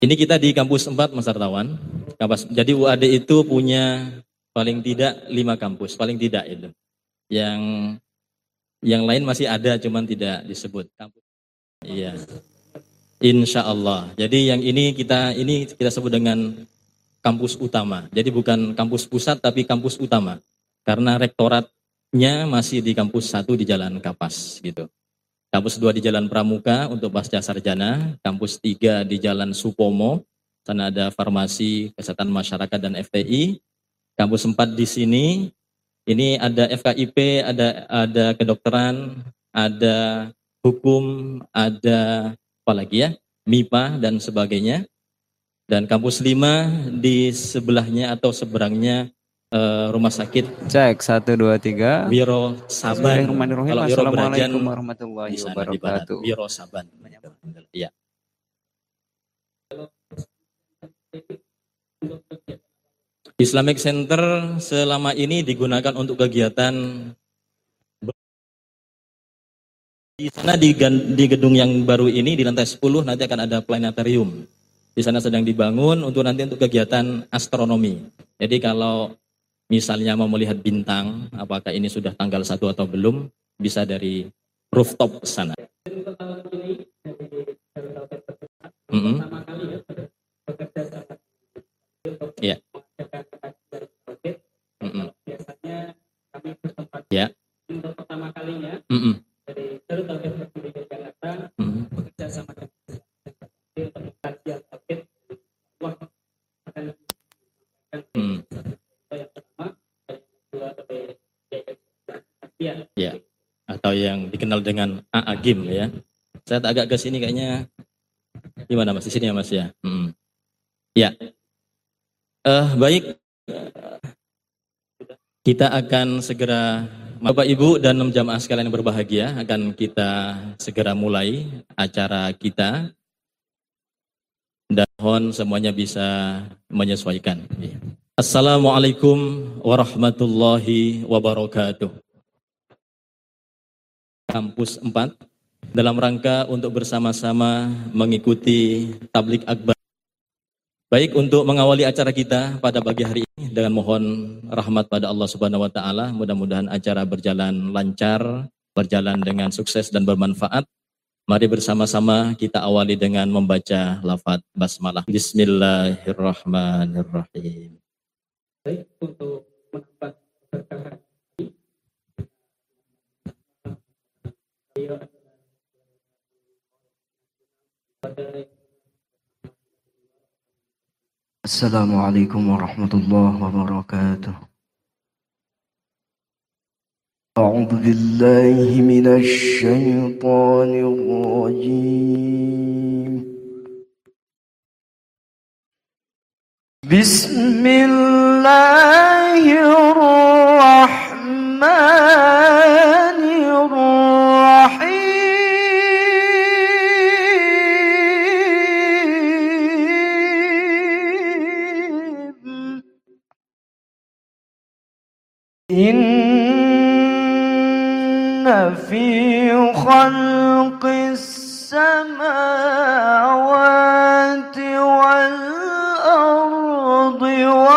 Ini kita di kampus 4 Mas Artawan. Jadi UAD itu punya paling tidak 5 kampus, paling tidak itu. Yang lain masih ada, cuman tidak disebut. Iya. Insya Allah. Jadi yang ini kita sebut dengan kampus utama. Jadi bukan kampus pusat tapi kampus utama. Karena rektoratnya masih di kampus 1 di Jalan Kapas gitu. Kampus 2 di Jalan Pramuka untuk pasca sarjana, kampus 3 di Jalan Supomo, sana ada farmasi, kesehatan masyarakat dan FTI. Kampus 4 di sini, ini ada FKIP, ada kedokteran, ada hukum, ada apa lagi ya, MIPA dan sebagainya. Dan kampus 5 di sebelahnya atau seberangnya rumah sakit. Cek 1 2 3. Wiro Saban. Kalau Wiro Brajan Assalamualaikum warahmatullahi wabarakatuh. Wiro Saban. Ya. Islamic Center selama ini digunakan untuk kegiatan di sana di gedung yang baru ini di lantai 10 nanti akan ada planetarium. Di sana sedang dibangun untuk nanti untuk kegiatan astronomi. Jadi kalau misalnya mau melihat bintang, apakah ini sudah tanggal 1 atau belum, bisa dari rooftop sana. Ya. Ya. Untuk pertama kalinya. Dari Jakarta bekerja sama dengan kajian tauhid. Wah, akan ya, atau yang dikenal dengan Agim ya. Saya agak ke sini kayaknya. Gimana Mas? Di sini ya Mas ya. Ya. Baik. Kita akan segera, Bapak Ibu dan jamaah sekalian yang berbahagia, akan kita segera mulai acara kita. Dan mohon semuanya bisa menyesuaikan. Assalamualaikum warahmatullahi wabarakatuh. Kampus 4 dalam rangka untuk bersama-sama mengikuti tablik akbar. Baik, untuk mengawali acara kita pada pagi hari ini dengan mohon rahmat pada Allah Subhanahu wa taala, mudah-mudahan acara berjalan lancar, berjalan dengan sukses dan bermanfaat. Mari bersama-sama kita awali dengan membaca lafaz basmalah. Bismillahirrahmanirrahim. Baik, untuk mendapat berkah Assalamualaikum warahmatullahi wabarakatuh. A'udzu billahi minasy syaithanir rajim. Bismillahirrahmanirrahim. Inna fi khalqis samawati wal ardi wa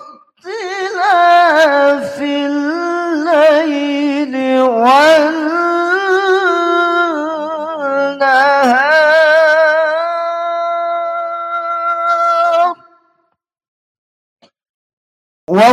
ikhtilafil layli wal nahar wa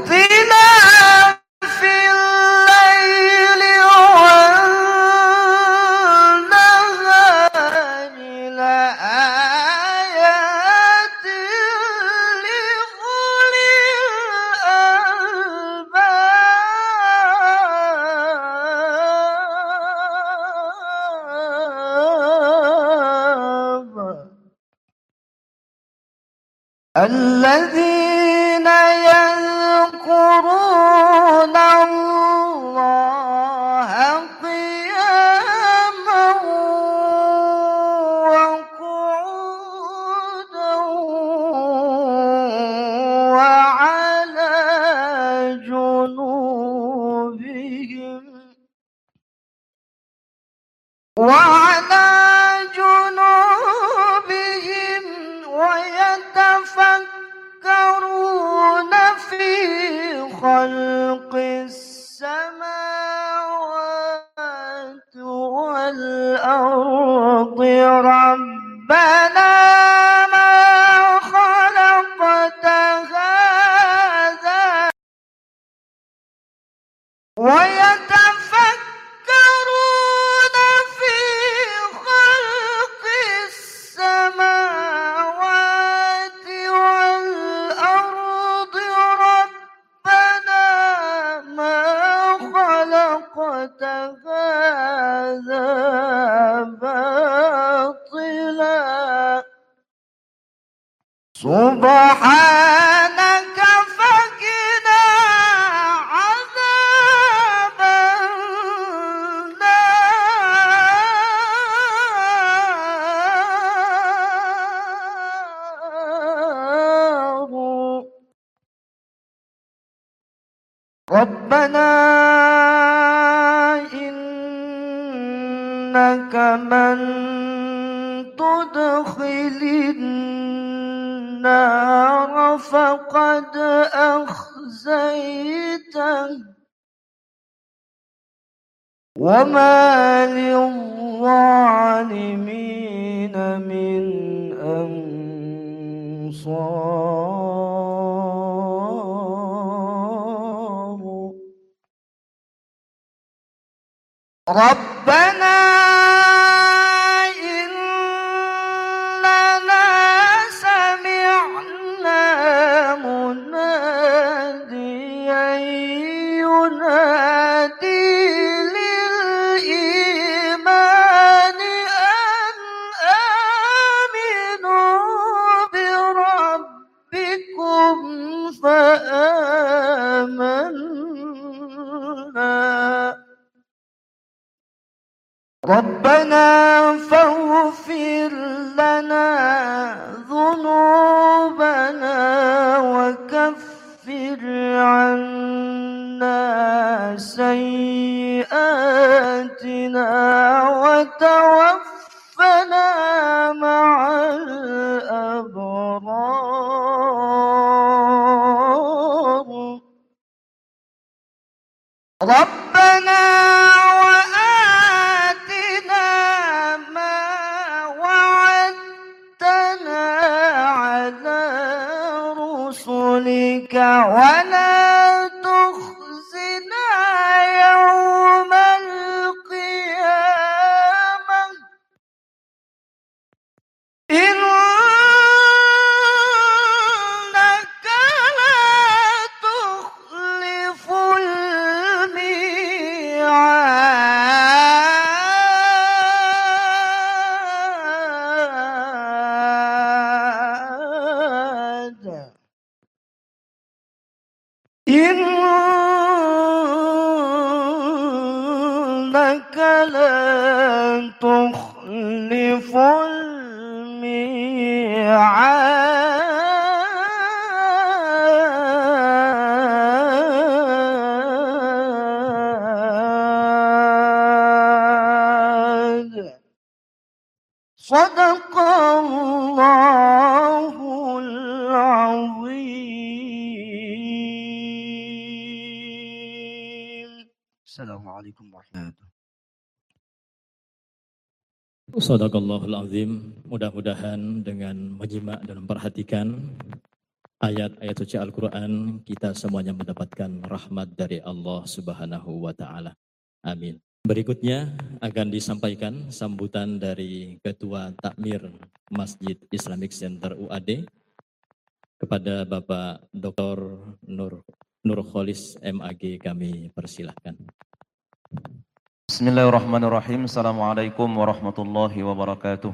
الذين يذكرون الله قياما وقعودا وعلى جنوبهم وعلى جنوبهم ويتفكرون في خلق السماوات والأرض ربنا ما خلقت هذا ويتفكرون في خلق السماوات والأرض ربنا ما خلقت هذا باطلا سبحانك فقنا عذاب النار ربنا إنك من تدخل النار فقد أخزيته وما للظالمين من أنصار ربنا إننا سمعنا مناديا ينادي للإيمان أن آمنوا بربكم فآمنا ربنا فاغفر لنا ذنوبنا وكفر عنا سيئاتنا وتوفنا مع الأبرار ربنا وآتنا ما وعدتنا على رسلك ولا تخزنا يوم القيامة إنك لا تخلف الميعاد إنك لا تخلف الميعاد صدق الله العظيم السلام عليكم ورحمة الله Shadaqallahul azim. Mudah-mudahan dengan menyimak dan memperhatikan ayat-ayat suci Al-Quran, kita semuanya mendapatkan rahmat dari Allah Subhanahu wa Ta'ala. Amin. Berikutnya akan disampaikan sambutan dari Ketua Takmir Masjid Islamic Center UAD kepada Bapak Dr. Nurholis MAG, kami persilahkan. Bismillahirrahmanirrahim. Assalamualaikum warahmatullahi wabarakatuh.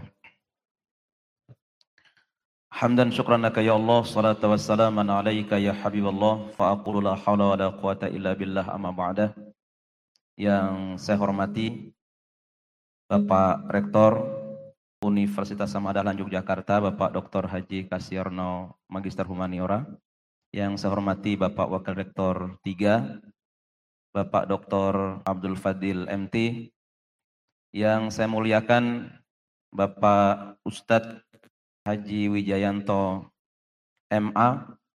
Hamdan syukran laka ya Allah, salatu wassalaman alaika ya Habiballah, fa aqulu la hawla wa la quwata illa billah amma ba'dah. Yang saya hormati Bapak Rektor Universitas Samadahlan Yogyakarta, Bapak Dr. Haji Kasierno Magister Humaniora. Yang saya hormati Bapak Wakil Rektor 3, Bapak Dr. Abdul Fadil MT. Yang saya muliakan Bapak Ustadz Haji Wijayanto MA,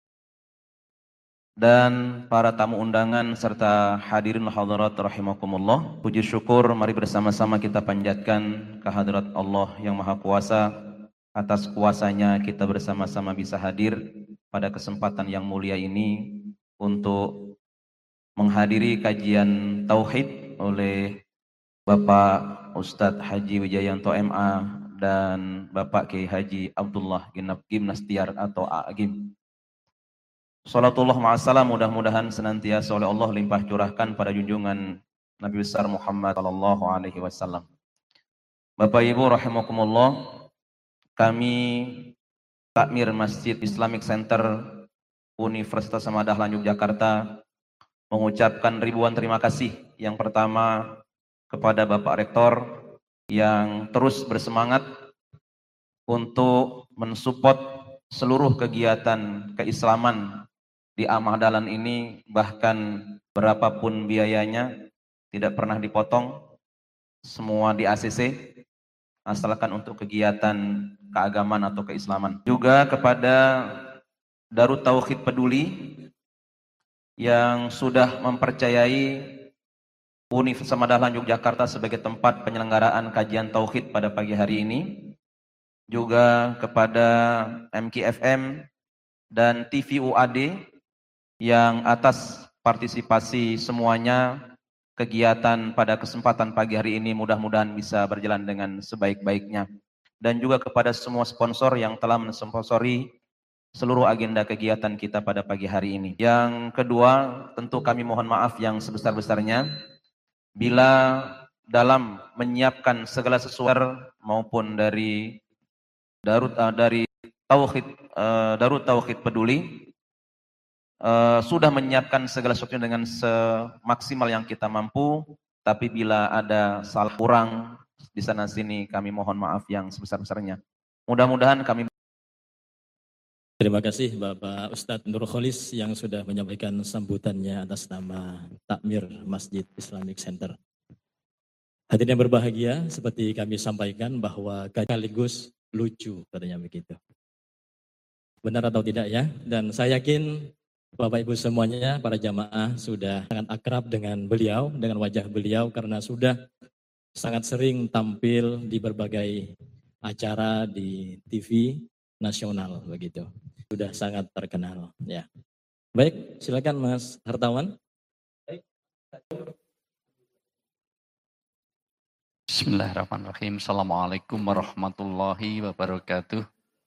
dan para tamu undangan serta hadirin hadirat rahimakumullah. Puji syukur mari bersama-sama kita panjatkan kehadirat Allah yang Maha Kuasa. Atas kuasanya kita bersama-sama bisa hadir pada kesempatan yang mulia ini untuk menghadiri kajian tauhid oleh Bapak Ustadz Haji Wijayanto MA dan Bapak Kiai Haji Abdullah Gimnastiar atau A'agim. Salatullah ma'asalam, mudah-mudahan senantiasa oleh Allah limpah curahkan pada junjungan Nabi besar Muhammad sallallahu alaihi wasallam. Bapak Ibu rahimakumullah, kami Takmir Masjid Islamic Center Universitas Samadah Dahlan Yogyakarta mengucapkan ribuan terima kasih. Yang pertama kepada Bapak Rektor yang terus bersemangat untuk mensupport seluruh kegiatan keislaman di Amah Dahlan ini, bahkan berapapun biayanya tidak pernah dipotong, semua di ACC asalkan untuk kegiatan keagamaan atau keislaman. Juga kepada Darut Tauhid Peduli yang sudah mempercayai Universitas Samadah Dahlan Yogyakarta sebagai tempat penyelenggaraan kajian tauhid pada pagi hari ini. Juga kepada MKFM dan TV UAD yang atas partisipasi semuanya kegiatan pada kesempatan pagi hari ini mudah-mudahan bisa berjalan dengan sebaik-baiknya. Dan juga kepada semua sponsor yang telah mensponsori seluruh agenda kegiatan kita pada pagi hari ini. Yang kedua, tentu kami mohon maaf yang sebesar-besarnya bila dalam menyiapkan segala sesuatu maupun dari Darut Tauhid Peduli sudah menyiapkan segala sesuatu dengan semaksimal yang kita mampu, tapi bila ada salah kurang di sana sini kami mohon maaf yang sebesar-besarnya. Mudah-mudahan kami. Terima kasih Bapak Ustadz Nur Kholis yang sudah menyampaikan sambutannya atas nama Takmir Masjid Islamic Center. Hadirin yang berbahagia, seperti kami sampaikan bahwa sekaligus lucu katanya begitu. Benar atau tidak ya? Dan saya yakin Bapak Ibu semuanya, para jamaah sudah sangat akrab dengan beliau, dengan wajah beliau karena sudah sangat sering tampil di berbagai acara di TV nasional begitu. Sudah sangat terkenal ya. Baik, silakan Mas Hartawan. Bismillahirrahmanirrahim. Assalamualaikum warahmatullahi wabarakatuh.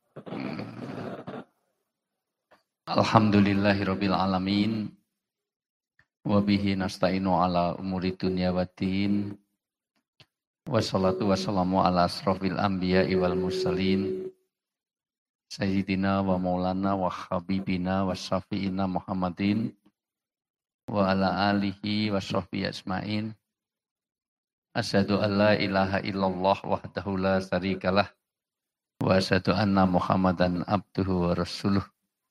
Alhamdulillahirabbil alamin. Wa bihi nasta'inu ala umuri dunya waddin. Wassalatu wassalamu ala asrofil anbiya'i wal mursalin. Sayyidina wa maulana wa habibina wa syafi'ina Muhammadin wa ala alihi wa sahbihi asma'in. Asyhadu an la ilaha illallah wahdahu la syarikalah wa asyhadu anna Muhammadan abduhu wa rasuluh.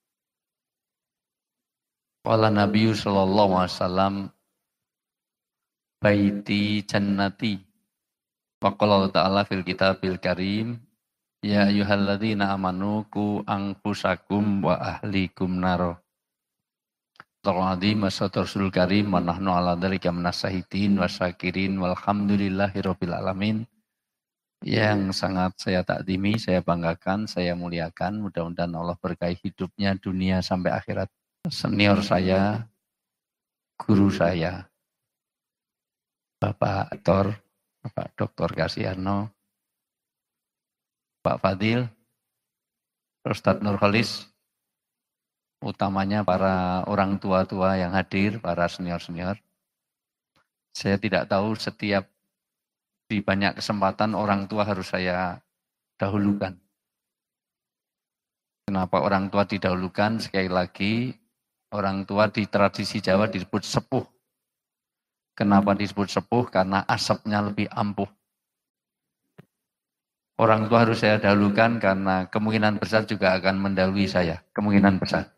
Qala Nabi sallallahu alaihi wasallam baiti jannati wa qala ta'ala fil kitabil karim ya ayyuhalladzina amanu qu anfusakum wa ahlikum naro. Ta'ala masatul karim wa nahnu ala dzalika minasahidin wasyakirin walhamdulillahirabbil alamin. Yang sangat saya takdimi, saya banggakan, saya muliakan, mudah-mudahan Allah berkahi hidupnya dunia sampai akhirat. Senior saya, guru saya, Bapak Dr. Bapak Dr. Kasiano, Pak Fadil, Ustadz Nur Kholis, utamanya para orang tua-tua yang hadir, para senior-senior. Saya tidak tahu setiap di banyak kesempatan orang tua harus saya dahulukan. Kenapa orang tua didahulukan? Sekali lagi, orang tua di tradisi Jawa disebut sepuh. Kenapa disebut sepuh? Karena asapnya lebih ampuh. Orang tua harus saya dahulukan karena kemungkinan besar juga akan mendahului saya. Kemungkinan besar.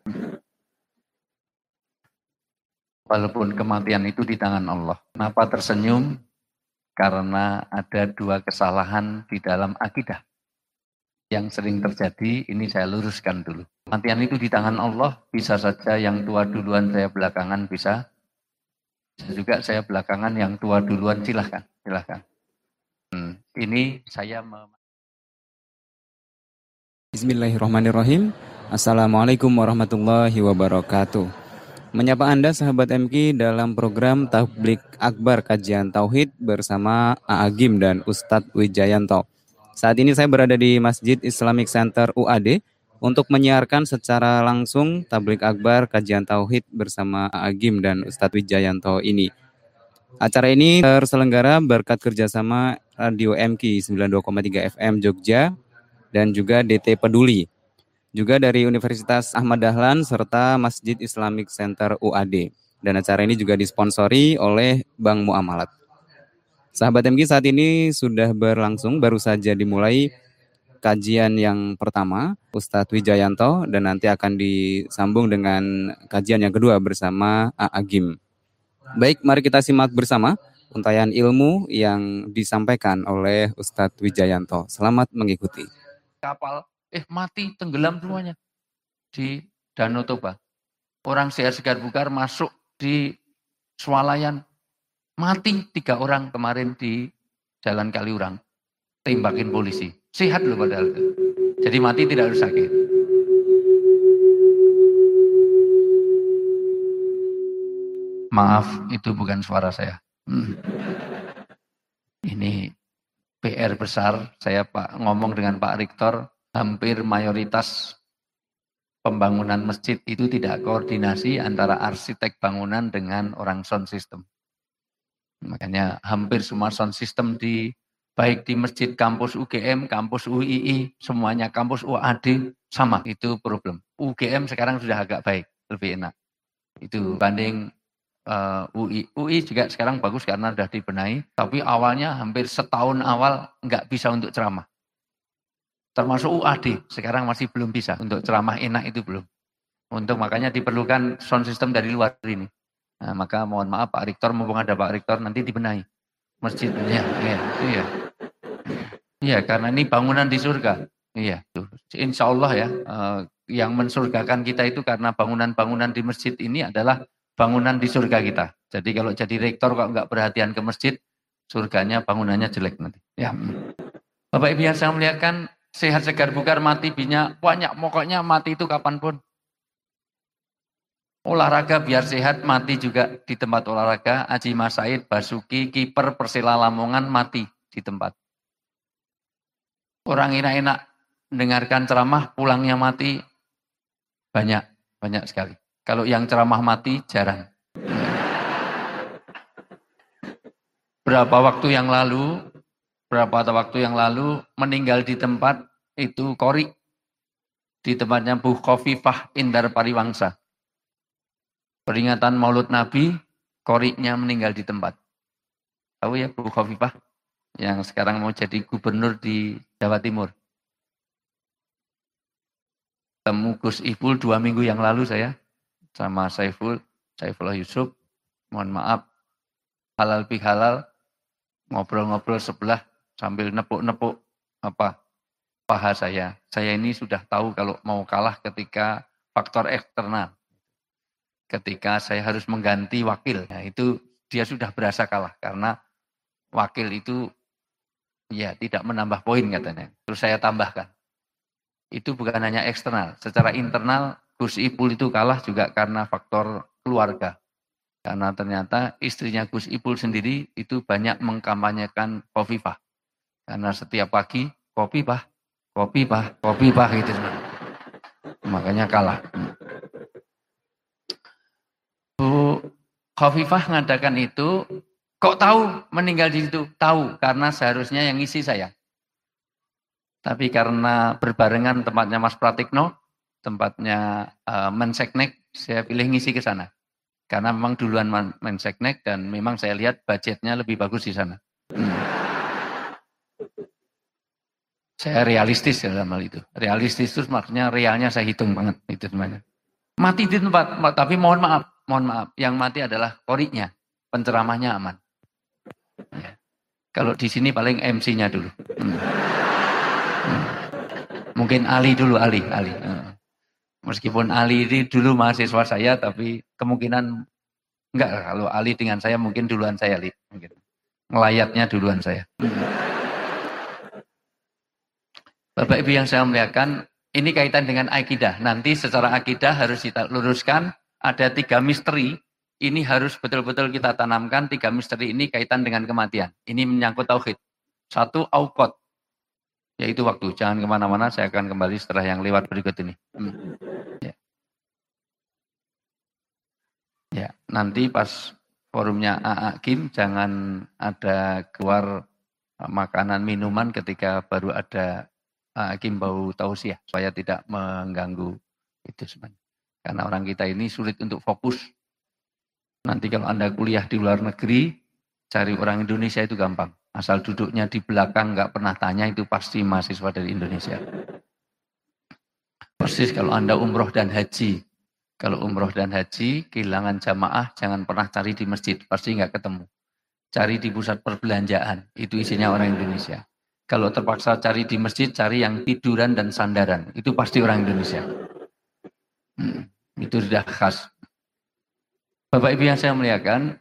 Walaupun kematian itu di tangan Allah. Kenapa tersenyum? Karena ada dua kesalahan di dalam akidah. yang sering terjadi, ini saya luruskan dulu. Kematian itu di tangan Allah, bisa saja yang tua duluan saya belakangan, bisa juga saya belakangan yang tua duluan, silahkan. Ini saya Bismillahirrahmanirrahim. Assalamualaikum warahmatullahi wabarakatuh. Menyapa Anda sahabat MQ dalam program Tablik Akbar Kajian Tauhid bersama A'agim dan Ustadz Wijayanto. Saat ini saya berada di Masjid Islamic Center UAD untuk menyiarkan secara langsung Tablik Akbar Kajian Tauhid bersama A'agim dan Ustadz Wijayanto ini. Acara ini terselenggara berkat kerjasama Radio MQ 92,3 FM Jogja dan juga DT Peduli. Juga dari Universitas Ahmad Dahlan serta Masjid Islamic Center UAD. Dan acara ini juga disponsori oleh Bank Muamalat. Sahabat MQ, saat ini sudah berlangsung, baru saja dimulai kajian yang pertama, Ustadz Wijayanto, dan nanti akan disambung dengan kajian yang kedua bersama A'agim. Baik, mari kita simak bersama untayan ilmu yang disampaikan oleh Ustadz Wijayanto. Selamat mengikuti. Kapal mati, tenggelam semuanya di Danau Toba. Orang segar bukar masuk di swalayan, mati 3 orang kemarin di Jalan Kaliurang, tembakin polisi. Sehat loh padahal. Jadi mati tidak harus sakit. Maaf, itu bukan suara saya. Ini PR besar. Saya ngomong dengan Pak Rektor. Hampir mayoritas pembangunan masjid itu tidak koordinasi antara arsitek bangunan dengan orang sound system. Makanya hampir semua sound system baik di masjid kampus UGM, kampus UII, semuanya kampus UAD sama, itu problem. UGM sekarang sudah agak baik, lebih enak. Itu banding UI. UI juga sekarang bagus karena sudah dibenahi, tapi awalnya hampir setahun awal nggak bisa untuk ceramah. Termasuk UAD, sekarang masih belum bisa. Untuk ceramah enak itu belum. Makanya diperlukan sound system dari luar ini. Nah, maka mohon maaf Pak Rektor, mumpung ada Pak Rektor, nanti dibenahi masjidnya. Iya, karena ini bangunan di surga. Iya, insya Allah ya, yang mensurgakan kita itu karena bangunan-bangunan di masjid ini adalah bangunan di surga kita. Jadi kalau jadi rektor kok nggak perhatian ke masjid, surganya bangunannya jelek nanti. Ya, Bapak Ibu yang saya muliakan, sehat segar bugar mati banyak, pokoknya mati itu kapanpun. Olahraga biar sehat, mati juga di tempat olahraga. Haji Mas Said Basuki, kiper Persela Lamongan, mati di tempat. Orang enak-enak mendengarkan ceramah, pulangnya mati banyak sekali. Kalau yang ceramah mati jarang. Berapa waktu yang lalu meninggal di tempat itu Kori, di tempatnya Bu Khofifah Indar Pariwangsa. Peringatan Maulud Nabi, Korinya meninggal di tempat. Tahu ya Bu Khofifah yang sekarang mau jadi gubernur di Jawa Timur. Temu Gus Ipul 2 minggu yang lalu saya sama Saifullah Yusuf. Mohon maaf, halal bihalal, ngobrol-ngobrol sebelah sambil nepuk-nepuk paha saya. Saya ini sudah tahu kalau mau kalah ketika faktor eksternal. Ketika saya harus mengganti wakil, nah itu dia sudah berasa kalah karena wakil itu ya tidak menambah poin katanya. Terus saya tambahkan. Itu bukan hanya eksternal, secara internal Gus Ipul itu kalah juga karena faktor keluarga. Karena ternyata istrinya Gus Ipul sendiri itu banyak mengkampanyekan Khofifah. Karena setiap pagi, kopi bah gitu. Makanya kalah. Bu Khofifah mengadakan itu, kok tahu meninggal di situ? Tahu, karena seharusnya yang ngisi saya. Tapi karena berbarengan tempatnya Mas Pratikno, tempatnya Menseknek, saya pilih ngisi ke sana. Karena memang duluan Menseknek dan memang saya lihat budgetnya lebih bagus di sana. Saya realistis dalam hal itu. Realistis itu maksudnya realnya saya hitung banget itu semuanya. Mati di tempat, tapi mohon maaf, yang mati adalah Korinya, penceramahnya aman. Ya. Kalau di sini paling MC-nya dulu. Mungkin Ali dulu, Ali. Meskipun Ali ini dulu mahasiswa saya, tapi kemungkinan enggak. Kalau Ali dengan saya mungkin duluan saya, Ali. Mungkin. Ngelayatnya duluan saya. Bapak Ibu yang saya muliakan, ini kaitan dengan akidah. Nanti secara akidah harus kita luruskan. Ada 3 misteri. Ini harus betul-betul kita tanamkan. 3 misteri ini kaitan dengan kematian. Ini menyangkut tauhid. 1, auqat. Yaitu waktu. Jangan kemana-mana, saya akan kembali setelah yang lewat berikut ini. Ya, nanti pas forumnya AA Kim, jangan ada keluar makanan minuman ketika baru ada AA Kim bau tausiah, supaya tidak mengganggu itu sebenarnya. Karena orang kita ini sulit untuk fokus. Nanti kalau Anda kuliah di luar negeri, cari orang Indonesia itu gampang. Asal duduknya di belakang, nggak pernah tanya, itu pasti mahasiswa dari Indonesia. Persis kalau Anda umroh dan haji. Kalau umroh dan haji, kehilangan jamaah, jangan pernah cari di masjid, pasti nggak ketemu. Cari di pusat perbelanjaan, itu isinya orang Indonesia. Kalau terpaksa cari di masjid, cari yang tiduran dan sandaran, itu pasti orang Indonesia. Itu sudah khas. Bapak Ibu yang saya muliakan,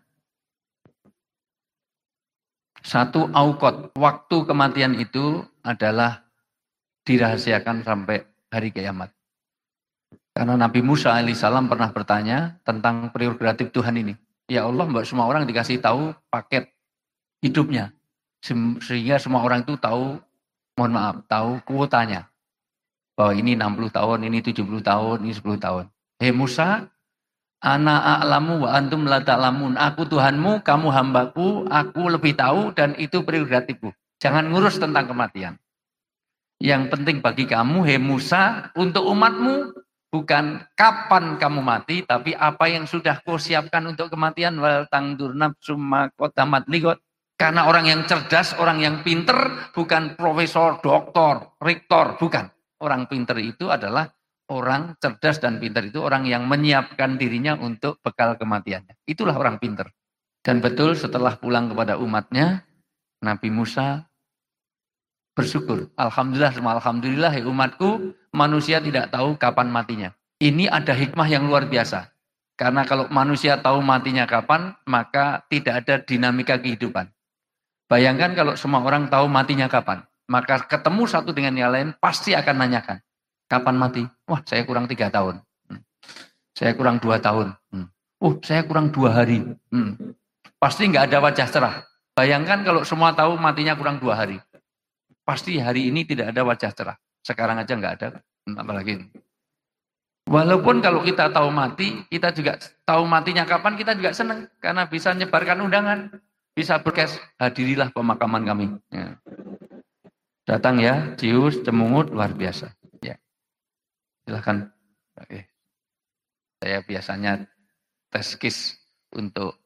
1 auqat, waktu kematian itu adalah dirahasiakan sampai hari kiamat. Karena Nabi Musa alaihissalam pernah bertanya tentang prerogatif Tuhan ini. Ya Allah, mbak semua orang dikasih tahu paket hidupnya. Sehingga semua orang itu tahu, mohon maaf, tahu kuotanya. Bahwa ini 60 tahun, ini 70 tahun, ini 10 tahun. Hei Musa, ana a'lamu wa antum la ta'lamun. Aku Tuhanmu, kamu hambaku, aku lebih tahu dan itu prerogatifku. Jangan ngurus tentang kematian. Yang penting bagi kamu, hei Musa, untuk umatmu, bukan kapan kamu mati, tapi apa yang sudah kau siapkan untuk kematian. Wal tangdur nafsum ma qaddamat ligot. Karena orang yang cerdas, orang yang pinter, bukan profesor, doktor, rektor, bukan. Orang pinter itu adalah orang cerdas dan pinter itu orang yang menyiapkan dirinya untuk bekal kematiannya. Itulah orang pinter. Dan betul setelah pulang kepada umatnya, Nabi Musa bersyukur. Alhamdulillah, semua alhamdulillah, umatku, manusia tidak tahu kapan matinya. Ini ada hikmah yang luar biasa. Karena kalau manusia tahu matinya kapan, maka tidak ada dinamika kehidupan. Bayangkan kalau semua orang tahu matinya kapan, maka ketemu satu dengan yang lain pasti akan nanyakan, kapan mati? Wah, saya kurang 3 tahun. Saya kurang 2 tahun. Oh, saya kurang 2 hari. Pasti nggak ada wajah cerah. Bayangkan kalau semua tahu matinya kurang 2 hari. Pasti hari ini tidak ada wajah cerah. Sekarang aja nggak ada, apalagi ini. Walaupun kalau kita tahu mati, kita juga tahu matinya kapan, kita juga senang. Karena bisa nyebarkan undangan. Bisa berkes, hadirilah pemakaman kami. Ya. Datang ya, cius, cemungut, luar biasa. Ya. Silahkan. Oke. Saya biasanya tes kis untuk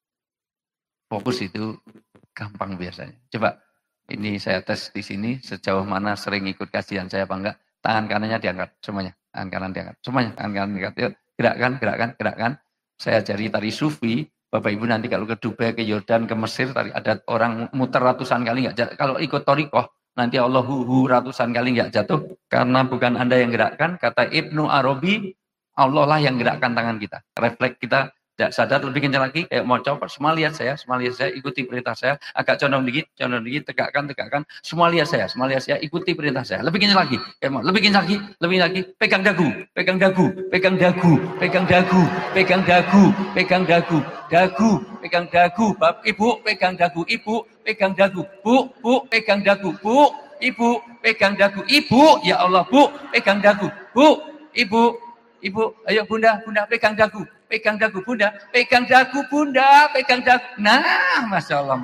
fokus itu gampang biasanya. Coba. Ini saya tes di sini, sejauh mana sering ikut kajian saya apa enggak. Tangan kanannya diangkat, semuanya. Tangan kanan diangkat, semuanya. Tangan kanan diangkat. Yuk, gerakkan. Saya ajari tari sufi. Bapak Ibu nanti kalau ke Dubai, ke Yordan, ke Mesir, tari, ada orang muter ratusan kali enggak. Kalau ikut thariqah, nanti Allah ratusan kali enggak jatuh. Karena bukan Anda yang gerakkan, kata Ibnu Arabi, Allah lah yang gerakkan tangan kita. Refleks kita. Tidak sadar, lebih kencang lagi, kayak mau copot, semua lihat saya, ikuti perintah saya, agak condong dikit, tegakkan, semua lihat saya, ikuti perintah saya, lebih kencang lagi, kayak mau, lebih kencang lagi, pegang dagu, pegang dagu, bab ibu, pegang dagu, ibu, pegang dagu, bu, pegang dagu, bu, ibu, pegang dagu, ibu, ya Allah, bu, pegang dagu, bu, ibu, ayo bunda, pegang dagu, bunda, pegang dagu, bunda, pegang dagu. Nah, Masya Allah.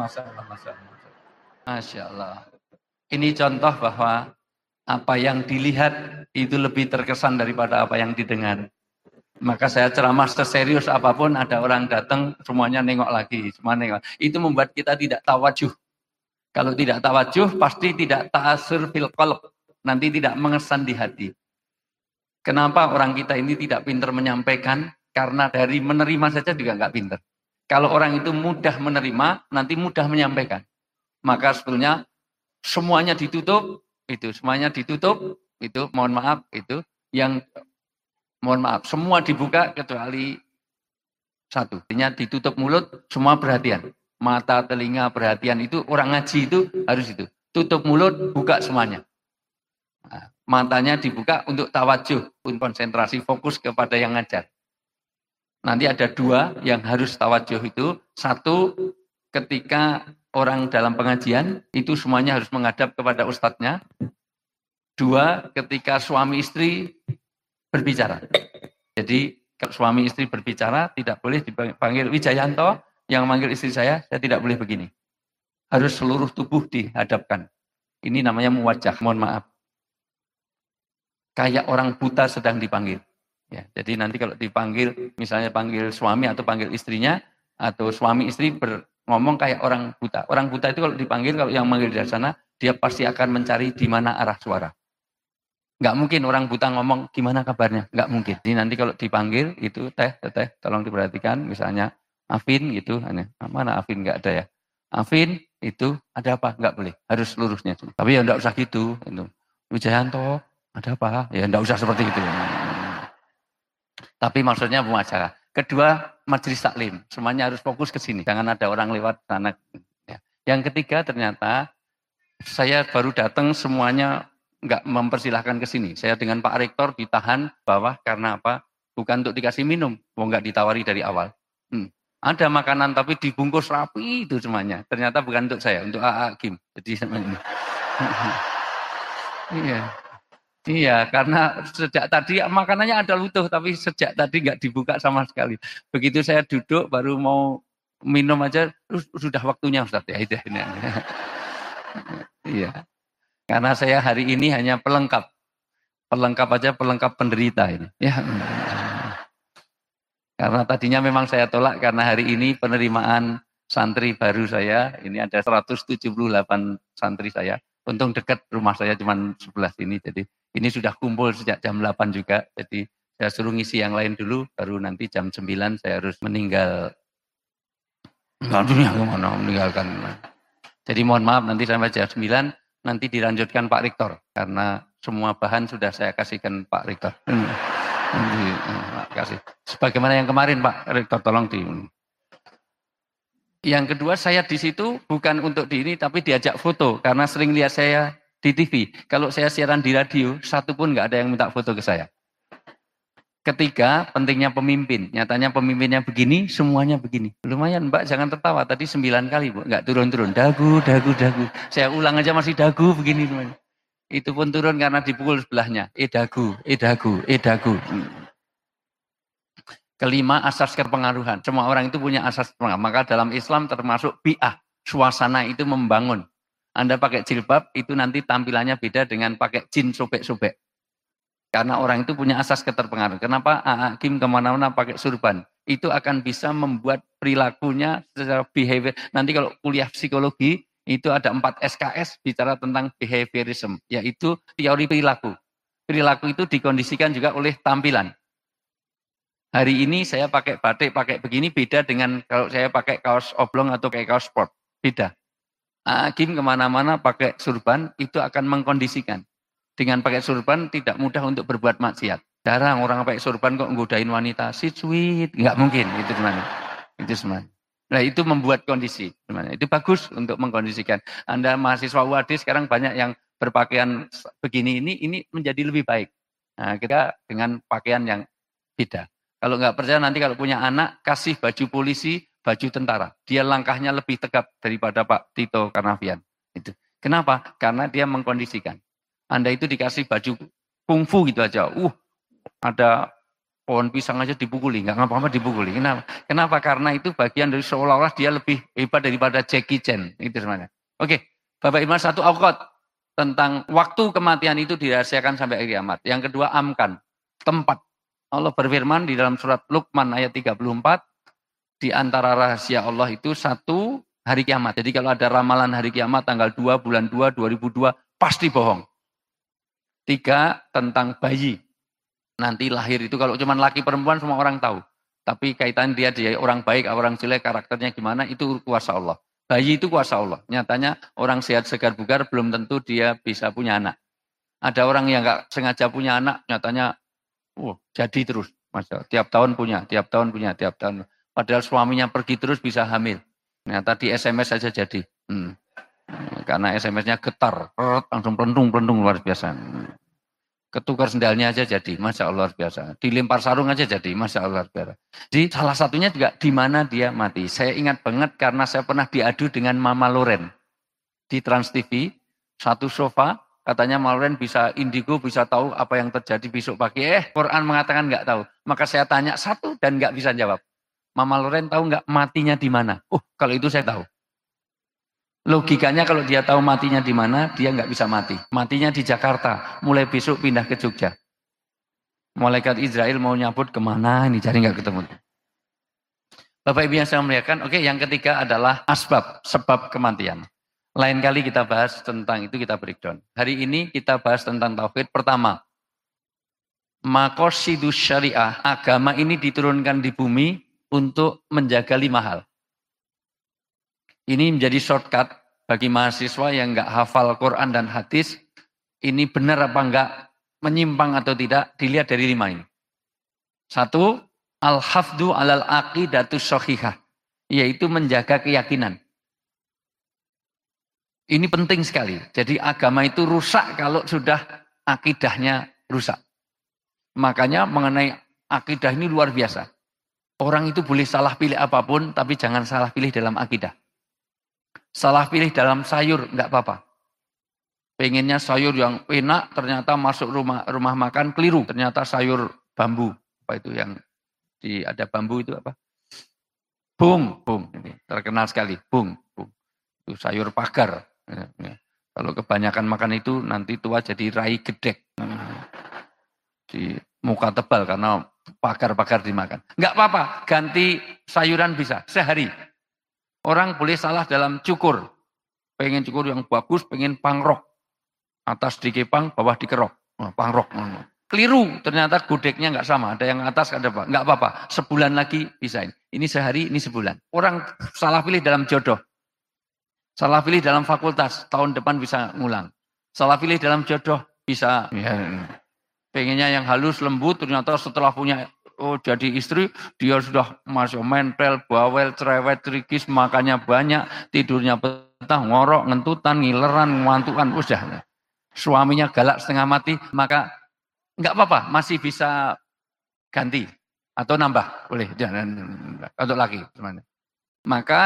Ini contoh bahwa apa yang dilihat itu lebih terkesan daripada apa yang didengar. Maka saya ceramah seserius apapun, ada orang datang, semuanya nengok lagi, semua nengok. Itu membuat kita tidak tawajuh. Kalau tidak tawajuh, pasti tidak ta'asur fil qalb. Nanti tidak mengesan di hati. Kenapa orang kita ini tidak pintar menyampaikan? Karena dari menerima saja juga nggak pintar. Kalau orang itu mudah menerima, nanti mudah menyampaikan. Maka sebetulnya semuanya ditutup, itu mohon maaf itu yang mohon maaf semua dibuka kecuali satu. Artinya ditutup mulut semua perhatian. Mata, telinga, perhatian itu orang ngaji itu harus itu. Tutup mulut, buka semuanya. Nah, matanya dibuka untuk tawajuh, untuk konsentrasi fokus kepada yang ngajar. Nanti ada dua yang harus tawajuh itu. Satu, ketika orang dalam pengajian, itu semuanya harus menghadap kepada ustadznya. Dua, ketika suami istri berbicara. Jadi, kalau suami istri berbicara, tidak boleh dipanggil Wijayanto, yang manggil istri saya tidak boleh begini. Harus seluruh tubuh dihadapkan. Ini namanya muwajjah, mohon maaf. Kayak orang buta sedang dipanggil. Ya, jadi nanti kalau dipanggil, misalnya panggil suami atau panggil istrinya, atau suami istri ngomong kayak orang buta. Orang buta itu kalau dipanggil, kalau yang manggil dari sana, dia pasti akan mencari di mana arah suara. Nggak mungkin orang buta ngomong, gimana kabarnya? Nggak mungkin. Jadi nanti kalau dipanggil, itu teh, tolong diperhatikan, misalnya Afin gitu, mana Afin nggak ada ya? Afin itu ada apa? Nggak boleh, harus lurusnya. Tapi ya nggak usah gitu. Wijayanto, ada apa? Ya nggak usah seperti itu. Tapi maksudnya muajalah. Kedua, majelis taklim. Semuanya harus fokus ke sini. Jangan ada orang lewat sana. Ya. Yang ketiga ternyata saya baru datang semuanya nggak mempersilahkan ke sini. Saya dengan Pak Rektor ditahan bawah karena apa? Bukan untuk dikasih minum. Mau nggak ditawari dari awal. Ada makanan tapi dibungkus rapi itu semuanya. Ternyata bukan untuk saya, untuk AA Kim. Jadi semuanya. Iya. Iya, karena sejak tadi makanannya ada utuh, tapi sejak tadi nggak dibuka sama sekali. Begitu saya duduk, baru mau minum aja, sudah waktunya Ustaz ya. Itu. Iya, karena saya hari ini hanya pelengkap. Pelengkap aja, pelengkap penderita ini. Ya. Karena tadinya memang saya tolak, karena hari ini penerimaan santri baru saya, ini ada 178 santri saya. Untung dekat rumah saya cuma 11 ini, jadi ini sudah kumpul sejak jam 8 juga, jadi saya suruh ngisi yang lain dulu, baru nanti jam 9 saya harus meninggal. Meninggalkan. Jadi mohon maaf nanti sampai jam 9, nanti dilanjutkan Pak Rektor, karena semua bahan sudah saya kasihkan Pak Rektor. Kasih. Sebagaimana yang kemarin Pak Rektor, tolong di. Yang kedua, saya di situ bukan untuk di ini, tapi diajak foto. Karena sering lihat saya di TV. Kalau saya siaran di radio, satu pun nggak ada yang minta foto ke saya. Ketiga, pentingnya pemimpin. Nyatanya pemimpinnya begini, semuanya begini. Lumayan Mbak, jangan tertawa. Tadi 9 kali Bu, nggak turun-turun. Dagu. Saya ulang aja masih dagu begini. Itu pun turun karena dipukul sebelahnya. Dagu. Kelima, asas kepengaruhan. Semua orang itu punya asas kepengaruhan. Maka dalam Islam termasuk bi'ah. Suasana itu membangun. Anda pakai jilbab, itu nanti tampilannya beda dengan pakai jin sobek-sobek. Karena orang itu punya asas keterpengaruhan. Kenapa Hakim kemana-mana pakai surban? Itu akan bisa membuat perilakunya secara behavior. Nanti kalau kuliah psikologi, itu ada 4 SKS bicara tentang behaviorism. Yaitu teori perilaku. Perilaku itu dikondisikan juga oleh tampilan. Hari ini saya pakai batik, pakai begini beda dengan kalau saya pakai kaos oblong atau kayak kaos sport. Beda. Hakim kemana-mana pakai surban, itu akan mengkondisikan. Dengan pakai surban tidak mudah untuk berbuat maksiat. Jarang orang pakai surban kok nggodain wanita. Sweet. Nggak mungkin. Itu semuanya. Nah itu membuat kondisi. Itu bagus untuk mengkondisikan. Anda mahasiswa UAD sekarang banyak yang berpakaian begini, ini menjadi lebih baik. Nah, kita dengan pakaian yang beda. Kalau nggak percaya nanti kalau punya anak, kasih baju polisi, baju tentara. Dia langkahnya lebih tegap daripada Pak Tito Karnavian. Itu. Kenapa? Karena dia mengkondisikan. Anda itu dikasih baju kungfu gitu aja. Ada pohon pisang aja dipukuli, nggak ngapa-ngapa dipukuli. Kenapa? Karena itu bagian dari seolah-olah dia lebih hebat daripada Jackie Chan. Itu semuanya. Oke, Bapak Ibu satu awqat tentang waktu kematian itu dirahasiakan sampai akhir kiamat. Yang kedua, amkan, tempat. Allah berfirman di dalam surat Luqman ayat 34, di antara rahasia Allah itu 1 hari kiamat. Jadi kalau ada ramalan hari kiamat tanggal 2 bulan 2 2002 pasti bohong. 3 tentang bayi. Nanti lahir itu kalau cuma laki perempuan semua orang tahu. Tapi kaitan dia orang baik, orang jelek, karakternya gimana itu kuasa Allah. Bayi itu kuasa Allah. Nyatanya orang sehat segar bugar belum tentu dia bisa punya anak. Ada orang yang nggak sengaja punya anak, nyatanya jadi terus. Masa, tiap tahun punya. Padahal suaminya pergi terus bisa hamil. Ternyata di SMS saja jadi. Karena SMS-nya getar, langsung pelentung luar biasa. Ketukar sendalnya aja jadi, Masya Allah luar biasa. Dilempar sarung aja jadi, Masya Allah luar biasa. Jadi salah satunya juga di mana dia mati. Saya ingat banget karena saya pernah diadu dengan Mama Loren. Di Trans TV, satu sofa, katanya Mama Loren bisa indigo, bisa tahu apa yang terjadi besok pagi. Quran mengatakan nggak tahu. Maka saya tanya satu dan nggak bisa jawab. Mama Loren tahu nggak matinya di mana? Kalau itu saya tahu. Logikanya kalau dia tahu matinya di mana, dia nggak bisa mati. Matinya di Jakarta, mulai besok pindah ke Jogja. Malaikat Israel mau nyabut kemana ini, cari nggak ketemu. Bapak Ibu yang saya muliakan, oke, yang ketiga adalah sebab kematian. Lain kali kita bahas tentang itu, kita breakdown. Hari ini kita bahas tentang tauhid. Pertama, maqasidus syariah, agama ini diturunkan di bumi untuk menjaga 5 hal. Ini menjadi shortcut bagi mahasiswa yang nggak hafal Quran dan hadis. Ini benar apa enggak, menyimpang atau tidak, dilihat dari 5 ini. 1, al-hafdu alal aqidatus shahihah, yaitu menjaga keyakinan. Ini penting sekali. Jadi agama itu rusak kalau sudah akidahnya rusak. Makanya mengenai akidah ini luar biasa. Orang itu boleh salah pilih apapun, tapi jangan salah pilih dalam akidah. Salah pilih dalam sayur, enggak apa-apa. Pengennya sayur yang enak, ternyata masuk rumah makan keliru. Ternyata sayur bambu. Apa itu yang ada bambu itu apa? Bung. Ini terkenal sekali, bung. Itu sayur pagar. Kalau kebanyakan makan itu, nanti tua jadi rai gedek. Di muka tebal karena pagar-pagar dimakan. Enggak apa-apa, ganti sayuran bisa, sehari. Orang boleh salah dalam cukur. Pengen cukur yang bagus, pengen pangrok. Atas dikepang, bawah dikerok. Pangrok. Keliru, ternyata gudegnya nggak sama. Ada yang atas, ada apa. Nggak apa-apa, sebulan lagi bisa ini. Ini sehari, ini sebulan. Orang salah pilih dalam jodoh. Salah pilih dalam fakultas, tahun depan bisa ngulang. Salah pilih dalam jodoh, bisa. Pengennya yang halus, lembut, ternyata setelah punya jadi istri, dia sudah masuk mentel, bawel, cerewet, trikis, makannya banyak, tidurnya betah, ngorok, ngentutan, ngileran, ngantukan, udah. Suaminya galak setengah mati, maka enggak apa-apa, masih bisa ganti atau nambah, boleh, untuk laki. Maka,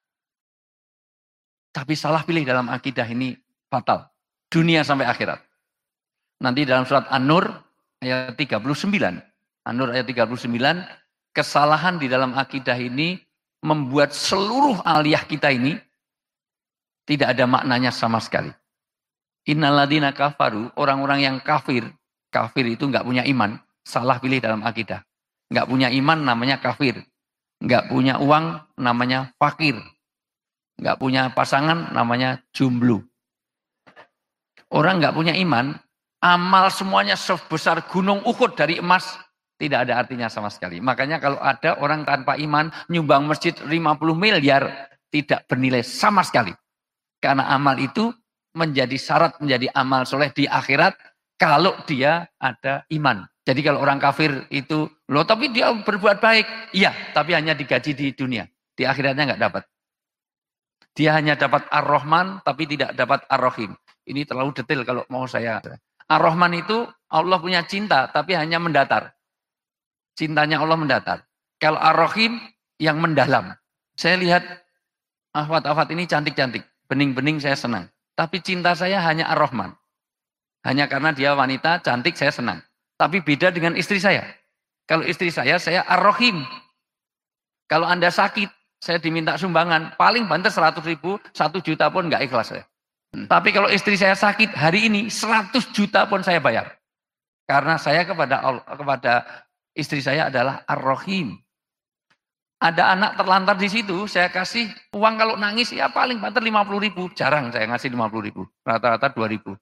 tapi salah pilih dalam akidah ini fatal, dunia sampai akhirat. Nanti dalam surat An-Nur ayat 39. An-Nur ayat 39, kesalahan di dalam akidah ini membuat seluruh aliyah kita ini tidak ada maknanya sama sekali. Innalladzina kafaru, orang-orang yang kafir itu enggak punya iman, salah pilih dalam akidah. Enggak punya iman namanya kafir. Enggak punya uang namanya fakir. Enggak punya pasangan namanya jomblo. Orang enggak punya iman, amal semuanya sebesar gunung Uhud dari emas, tidak ada artinya sama sekali. Makanya kalau ada orang tanpa iman nyumbang masjid 50 miliar, tidak bernilai sama sekali. Karena amal itu menjadi syarat, menjadi amal soleh di akhirat kalau dia ada iman. Jadi kalau orang kafir itu, loh tapi dia berbuat baik. Iya, tapi hanya digaji di dunia. Di akhiratnya nggak dapat. Dia hanya dapat Ar-Rahman, tapi tidak dapat Ar-Rahim. Ini terlalu detail kalau mau saya. Ar-Rahman itu Allah punya cinta, tapi hanya mendatar. Cintanya Allah mendatar. Kalau Ar-Rahim yang mendalam. Saya lihat akhwat-akhwat ini cantik-cantik. Bening-bening saya senang. Tapi cinta saya hanya Ar-Rahman. Hanya karena dia wanita, cantik, saya senang. Tapi beda dengan istri saya. Kalau istri saya Ar-Rahim. Kalau Anda sakit, saya diminta sumbangan. Paling banter 100 ribu, 1 juta pun nggak ikhlas saya. Tapi kalau istri saya sakit, hari ini 100 juta pun saya bayar. Karena saya kepada istri saya adalah Ar-Rahim. Ada anak terlantar di situ, saya kasih uang kalau nangis ya paling banter 50 ribu. Jarang saya ngasih 50 ribu. Rata-rata 2 ribu.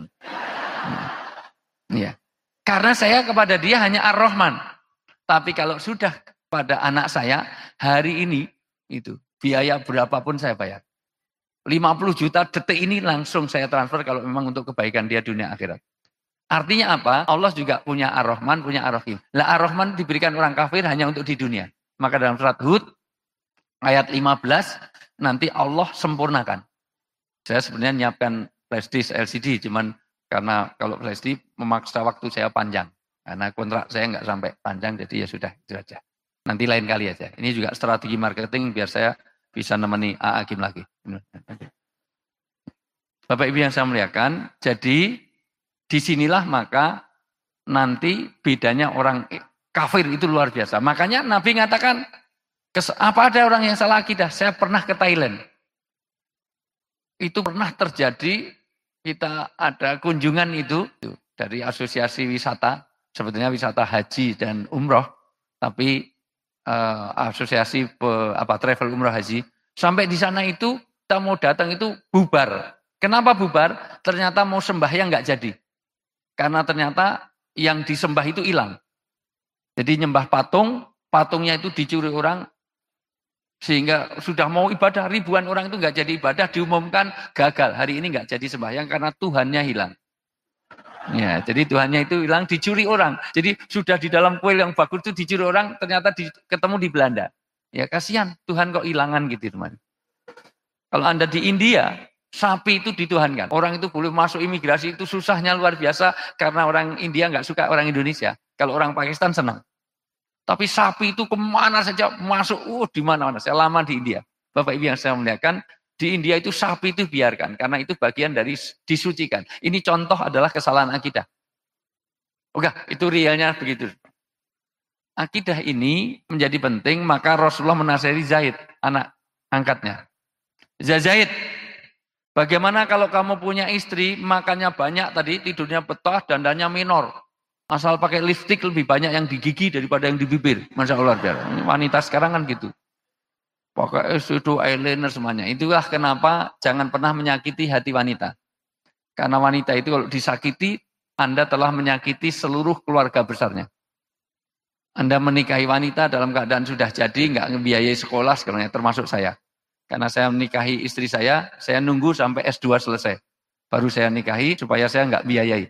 Ya. Karena saya kepada dia hanya Ar-Rahman. Tapi kalau sudah pada anak saya, hari ini itu biaya berapapun saya bayar. 50 juta detik ini langsung saya transfer kalau memang untuk kebaikan dia dunia akhirat. Artinya apa? Allah juga punya Ar-Rahman, punya Ar-Rahim. Lah Ar-Rahman diberikan orang kafir hanya untuk di dunia. Maka dalam surat Hud ayat 15 nanti Allah sempurnakan. Saya sebenarnya nyiapkan flash disk LCD, cuman karena kalau flash disk memaksa waktu saya panjang. Karena kontrak saya nggak sampai panjang, jadi ya sudah itu aja. Nanti lain kali aja. Ini juga strategi marketing biar saya bisa nemeni A.A. Kim lagi. Bapak Ibu yang saya muliakan, jadi disinilah maka nanti bedanya orang kafir itu luar biasa. Makanya Nabi mengatakan, apa ada orang yang salah akidah? Saya pernah ke Thailand. Itu pernah terjadi, kita ada kunjungan itu dari asosiasi wisata, sebetulnya wisata haji dan umroh, tapi asosiasi travel umroh haji. Sampai di sana itu, kita mau datang itu bubar. Kenapa bubar? Ternyata mau sembahyang nggak jadi. Karena ternyata yang disembah itu hilang. Jadi nyembah patung, patungnya itu dicuri orang, sehingga sudah mau ibadah, ribuan orang itu nggak jadi ibadah, diumumkan gagal. Hari ini nggak jadi sembahyang karena Tuhannya hilang. Ya, jadi Tuhannya itu hilang, dicuri orang. Jadi sudah di dalam kuil yang bagus itu dicuri orang, ternyata ketemu di Belanda. Ya kasihan, Tuhan kok hilangan gitu teman. Kalau Anda di India, sapi itu dituhankan. Orang itu boleh masuk imigrasi itu susahnya luar biasa karena orang India nggak suka orang Indonesia. Kalau orang Pakistan senang. Tapi sapi itu kemana saja masuk, di mana-mana. Saya lama di India. Bapak Ibu yang saya muliakan, di India itu sapi itu biarkan. Karena itu bagian dari disucikan. Ini contoh adalah kesalahan akidah. Oke, itu realnya begitu. Akidah ini menjadi penting, maka Rasulullah menasihati Zaid, anak angkatnya. Zaid, bagaimana kalau kamu punya istri, makannya banyak tadi, tidurnya betah, dandannya minor. Asal pakai lipstik lebih banyak yang di gigi daripada yang di bibir. Masya Allah, ini wanita sekarang kan gitu. Pakai eyeshadow, eyeliner semuanya. Itulah kenapa jangan pernah menyakiti hati wanita. Karena wanita itu kalau disakiti, Anda telah menyakiti seluruh keluarga besarnya. Anda menikahi wanita dalam keadaan sudah jadi, nggak ngebiayai sekolah sekarang, termasuk saya. Karena saya menikahi istri saya nunggu sampai S2 selesai. Baru saya nikahi supaya saya nggak biayai.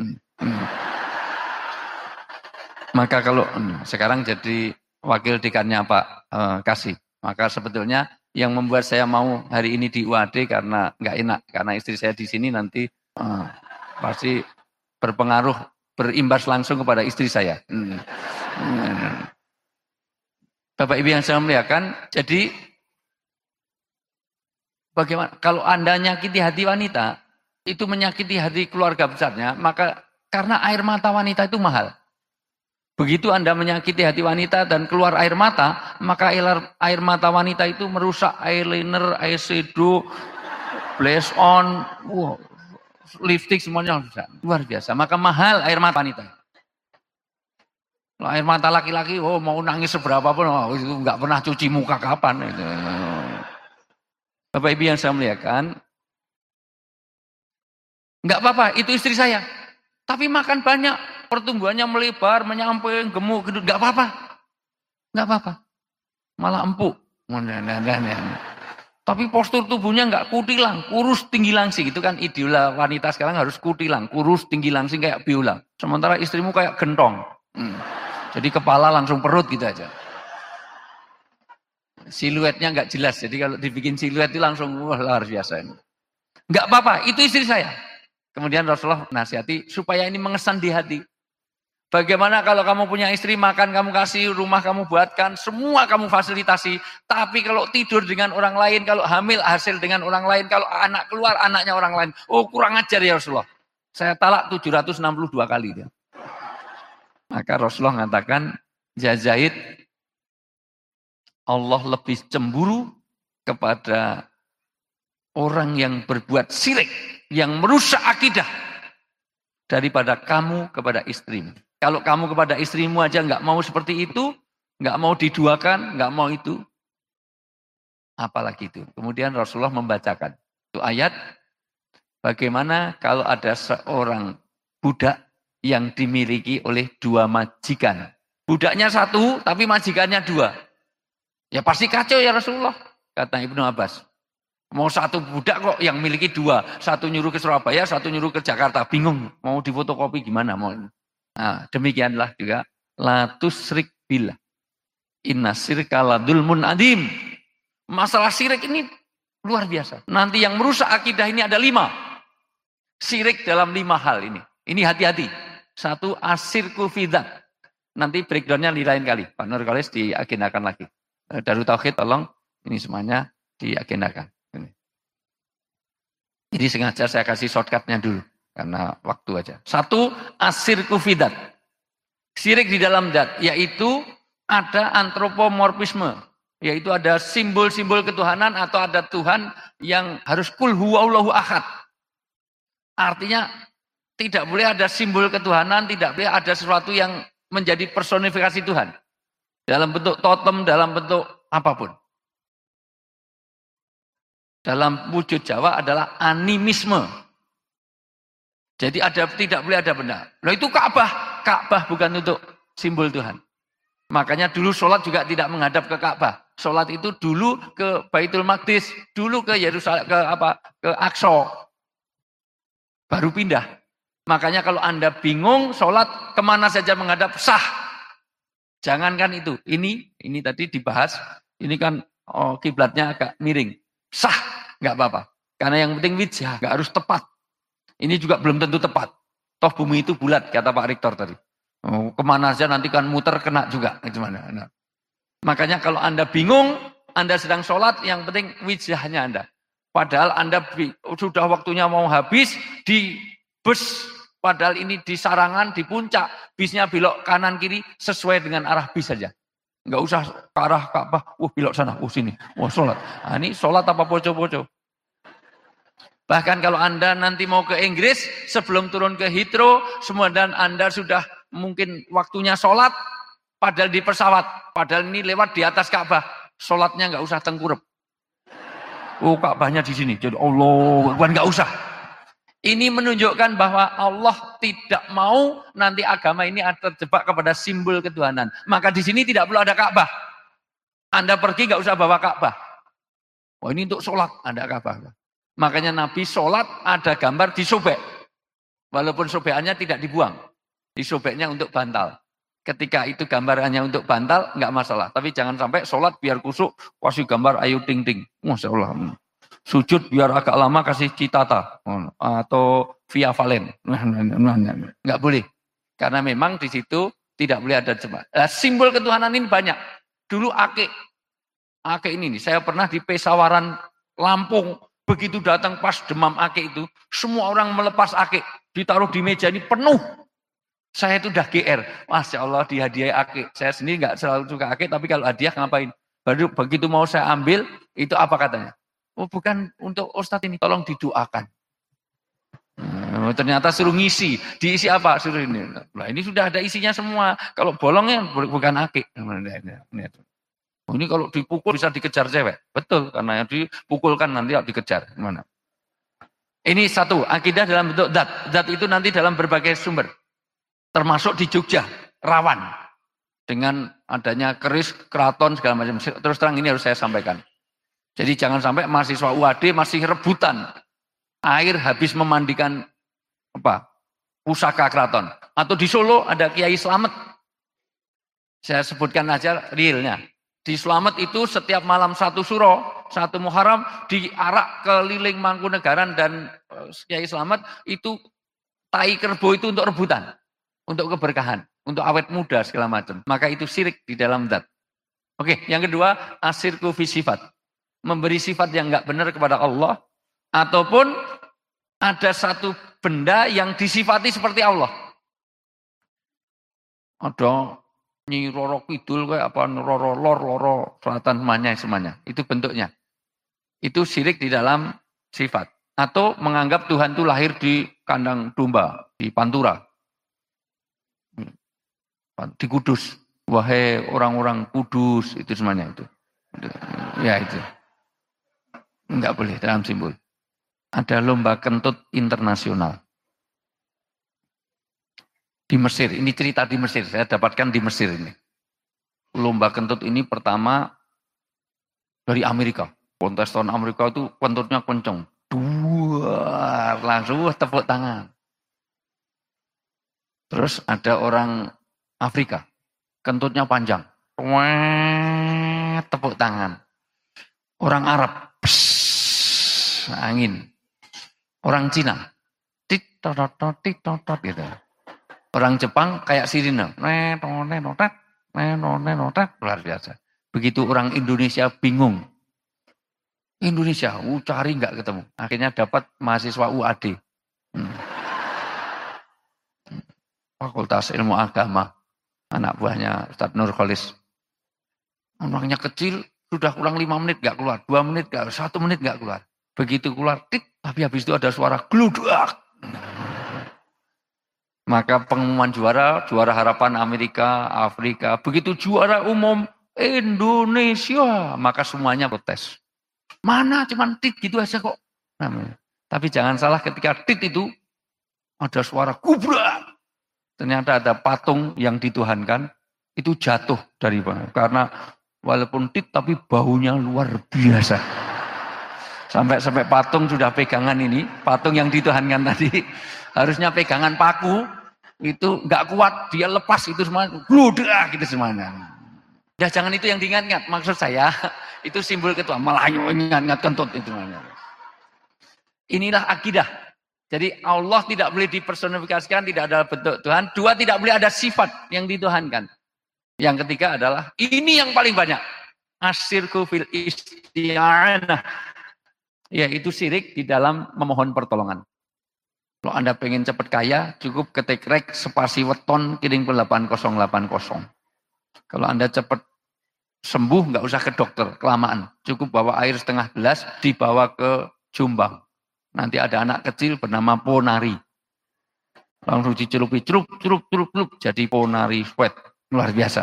Maka kalau sekarang jadi wakil dekannya Pak Kasih, maka sebetulnya yang membuat saya mau hari ini di UAD karena nggak enak. Karena istri saya di sini nanti pasti berpengaruh, berimbas langsung kepada istri saya. Bapak Ibu yang saya muliakan, jadi bagaimana kalau Anda nyakiti hati wanita, itu menyakiti hati keluarga besarnya, maka karena air mata wanita itu mahal. Begitu Anda menyakiti hati wanita dan keluar air mata, maka air mata wanita itu merusak eyeliner, eyeshadow, blush on, lipstick semuanya luar biasa. Maka mahal air mata wanita. Kalau air mata laki-laki, mau nangis seberapa pun, itu nggak pernah cuci muka kapan. Itu. Bapak Ibu yang saya muliakan, nggak apa-apa, itu istri saya. Tapi makan banyak, pertumbuhannya melebar, menyamping, gemuk, gitu, nggak apa-apa. Nggak apa-apa. Malah empuk. Tapi postur tubuhnya nggak kutilang, kurus tinggi langsing. Itu kan idola wanita sekarang harus kutilang, kurus tinggi langsing kayak biola. Sementara istrimu kayak gentong. Jadi kepala langsung perut gitu aja. Siluetnya nggak jelas. Jadi kalau dibikin siluet itu langsung luar biasa. Nggak apa-apa, itu istri saya. Kemudian Rasulullah nasihati supaya ini mengesan di hati. Bagaimana kalau kamu punya istri, makan kamu kasih, rumah kamu buatkan, semua kamu fasilitasi. Tapi kalau tidur dengan orang lain, kalau hamil hasil dengan orang lain, kalau anak keluar anaknya orang lain. Kurang ajar ya Rasulullah. Saya talak 762 kali. Dia. Maka Rasulullah mengatakan, ya Zaid, Allah lebih cemburu kepada orang yang berbuat syirik, yang merusak akidah daripada kamu kepada istrimu. Kalau kamu kepada istrimu aja nggak mau seperti itu, nggak mau diduakan, nggak mau itu, apalagi itu. Kemudian Rasulullah membacakan itu ayat, bagaimana kalau ada seorang budak yang dimiliki oleh dua majikan. Budaknya satu, tapi majikannya dua. Ya pasti kacau ya Rasulullah, kata Ibnu Abbas. Mau satu budak kok yang miliki dua. Satu nyuruh ke Surabaya, satu nyuruh ke Jakarta. Bingung mau difotokopi gimana. Nah, demikianlah juga. La tusrik billah. Inna syirka ladulmun adim. Masalah syirik ini luar biasa. Nanti yang merusak akidah ini ada 5. Syirik dalam 5 hal ini. Ini hati-hati. 1, asyirku fidzat. Nanti breakdownnya di lain kali. Pak Nurkolis diagendakan lagi. Darut Tauhid tolong ini semuanya diagendakan. Jadi sengaja saya kasih shortcutnya dulu. Karena waktu aja. 1, asyirku fidzat. Syirik di dalam zat. Yaitu ada antropomorfisme. Yaitu ada simbol-simbol ketuhanan atau ada Tuhan yang harus kul huwallahu ahad. Artinya tidak boleh ada simbol ketuhanan, tidak boleh ada sesuatu yang menjadi personifikasi Tuhan. Dalam bentuk totem, dalam bentuk apapun. Dalam wujud Jawa adalah animisme. Jadi tidak boleh ada benda. Nah itu Ka'bah. Ka'bah bukan untuk simbol Tuhan. Makanya dulu sholat juga tidak menghadap ke Ka'bah. Sholat itu dulu ke Baitul Maqdis, dulu ke Yerusalem, ke Aqsa. Baru pindah. Makanya kalau Anda bingung sholat kemana saja menghadap sah. Jangankan itu. Ini tadi dibahas. Ini kan kiblatnya agak miring. Sah, nggak apa-apa. Karena yang penting wijah, nggak harus tepat. Ini juga belum tentu tepat. Toh bumi itu bulat, kata Pak Rektor tadi. Kemana saja nanti kan muter kena juga. Gimana? Nah. Makanya kalau Anda bingung, Anda sedang sholat, yang penting wijahnya Anda. Padahal Anda sudah waktunya mau habis, di bus, padahal ini di sarangan, di puncak, bisnya belok kanan kiri, sesuai dengan arah bis saja. Enggak usah ke arah Ka'bah, belok sana, sini, sholat. Nah, ini sholat apa poco-poco. Bahkan kalau Anda nanti mau ke Inggris, sebelum turun ke Heathrow, semua dan Anda sudah mungkin waktunya sholat, padahal di pesawat, padahal ini lewat di atas Ka'bah, sholatnya nggak usah tengkurep. Ka'bahnya di sini, jadi Allah, nggak usah. Ini menunjukkan bahwa Allah tidak mau nanti agama ini terjebak kepada simbol ketuhanan. Maka di sini tidak perlu ada Ka'bah. Anda pergi nggak usah bawa Ka'bah. Ini untuk sholat, ada Ka'bah. Makanya Nabi sholat ada gambar disobek. Walaupun sobekannya tidak dibuang. Disobeknya untuk bantal. Ketika itu gambarannya untuk bantal, nggak masalah. Tapi jangan sampai sholat biar kusuk, kasih gambar ayu ting ting. Masya Allah. Sujud biar agak lama kasih citata. Atau via valen. Nggak boleh. Karena memang di situ tidak boleh ada jemaah. Simbol ketuhanan ini banyak. Dulu akik. Akik ini nih. Saya pernah di Pesawaran, Lampung. Begitu datang pas demam akik itu, semua orang melepas akik. Ditaruh di meja ini penuh. Saya itu udah GR. Masya Allah dihadiahi akik. Saya sendiri nggak selalu suka akik, tapi kalau hadiah ngapain? Baru begitu mau saya ambil, itu apa katanya? Bukan untuk Ustadz ini, tolong didoakan. Ternyata suruh ngisi. Diisi apa? Suruh ini. Nah ini sudah ada isinya semua. Kalau bolongnya bukan akik. Ini kalau dipukul bisa dikejar cewek. Betul, karena yang dipukulkan nanti dikejar. Gimana? Ini satu, akidah dalam bentuk zat. Zat itu nanti dalam berbagai sumber. Termasuk di Jogja, rawan. Dengan adanya keris, keraton, segala macam. Terus terang ini harus saya sampaikan. Jadi jangan sampai mahasiswa UAD masih rebutan. Air habis memandikan pusaka keraton. Atau di Solo ada Kiai Slamet. Saya sebutkan aja realnya. Di Slamet itu setiap malam 1 Suro, 1 Muharram, diarak keliling Mangkunegaran dan Kiai Slamet, itu tai kerbau itu untuk rebutan. Untuk keberkahan, untuk awet muda segala macam. Maka itu syirik di dalam zat. Oke, yang kedua, asyirku fi sifat. Memberi sifat yang enggak benar kepada Allah. Ataupun ada satu benda yang disifati seperti Allah. Ada Nyi Roro Kidul kayak apa, Roro Lor, Loro Selatan, semuanya. Itu bentuknya. Itu syirik di dalam sifat. Atau menganggap Tuhan itu lahir di kandang domba, di Pantura. Di Kudus. Wahai orang-orang Kudus, itu semuanya itu. Ya itu. Enggak boleh dalam simbol. Ada lomba kentut internasional. Di Mesir, ini cerita di Mesir, saya dapatkan di Mesir ini. Lomba kentut ini pertama dari Amerika. Kontestan Amerika itu kentutnya kenceng. Duar, langsung tepuk tangan. Terus ada orang Afrika, kentutnya panjang. Wah, tepuk tangan. Orang Arab, pss, angin. Orang Cina, tit totot gitu. Orang Jepang kayak sirine, luar biasa. Begitu orang Indonesia bingung. Indonesia, cari nggak ketemu. Akhirnya dapat mahasiswa UAD. Fakultas Ilmu Agama. Anak buahnya Ustadz Nurholis. Orangnya kecil, sudah kurang 5 menit nggak keluar. 2 menit nggak, 1 menit nggak keluar. Begitu keluar, tik, tapi habis itu ada suara gludak. Maka pengumuman juara harapan Amerika, Afrika. Begitu juara umum Indonesia, maka semuanya protes. Mana cuman tit gitu aja kok. Tapi jangan salah ketika tit itu ada suara gubrak. Ternyata ada patung yang dituhankan itu jatuh dari bawah. Karena walaupun tit tapi baunya luar biasa. Sampai patung sudah pegangan ini, patung yang dituhankan tadi harusnya pegangan paku itu nggak kuat, dia lepas itu semua, gludak gitu semuanya. Ya jangan itu yang diingat-ingat, maksud saya itu simbol ketua, malah ingat-ingat kentut itu. Inilah akidah. Jadi Allah tidak boleh dipersonifikasikan, tidak ada bentuk Tuhan. 2, tidak boleh ada sifat yang dituhankan. Yang ketiga adalah, ini yang paling banyak. Asyirku fil isti'anah. Yaitu syirik di dalam memohon pertolongan. Kalau Anda pengen cepat kaya, cukup ketik rek spasi weton kirim ke 8080. Kalau Anda cepat sembuh, nggak usah ke dokter, kelamaan. Cukup bawa air setengah gelas, dibawa ke Jombang. Nanti ada anak kecil bernama Ponari. Langsung dicelupi, celup, jadi Ponari sweat. Luar biasa.